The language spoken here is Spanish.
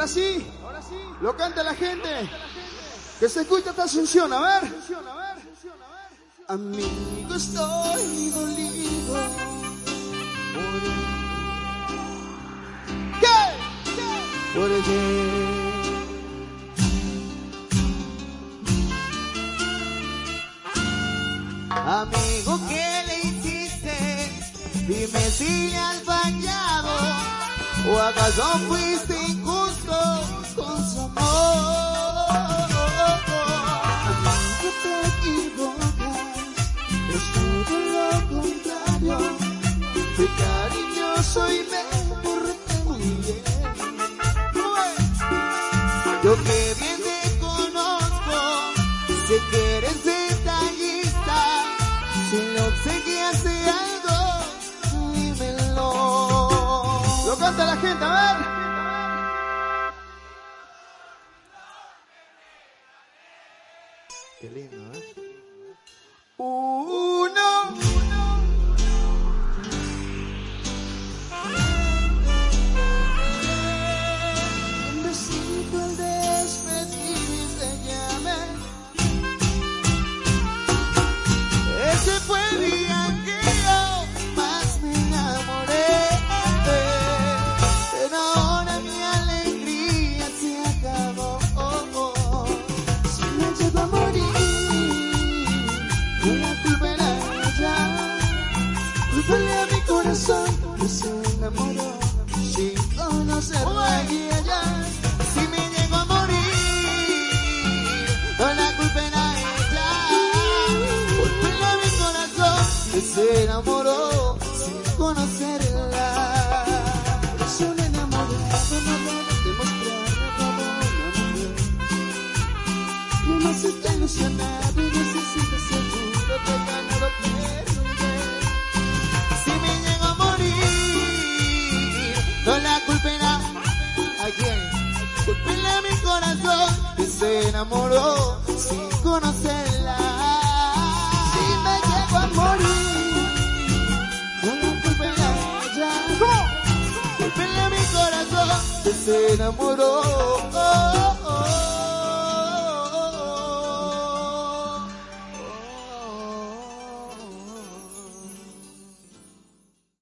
sí, lo canta la gente. Que se escucha esta Asunción, a ver. Amigo, estoy dolido. ¿Qué? ¿Por qué? Amigo, ¿qué le hiciste? Dime si le has fallado, o acaso fuiste injusto con su amor. Amigo, te equivocas, es todo lo contrario. Fui cariñoso y me porté muy bien. Yo que bien te conozco, sé que eres detallista. Si le obsequiaste algo, dímelo. Lo canta la gente, a ver. Qué lindo, ¿eh? Uno. Un besito al despedirse llame. Ese fue el día que yo más me enamoré. Pero ahora mi alegría se acabó. Si me llego a morir, no la culpa era ella. Cúlpale a mi corazón que se enamoró sin conocerla y ella. Si me llego a morir, no la culpa era ella. Cúlpale a mi corazón que se enamoró sin conocerla. Por eso un enamorado no debe demostrarle todo a una mujer. Y uno se está ilusionado y no se siente seguro que ya no lo quiero ver. Si me llego a morir, no la culpera. ¿A quién? Culpele a mi corazón que se enamoró sin conocerla. Si me llego a morir, no la culpa a ella. Culpele a mi corazón que se enamoró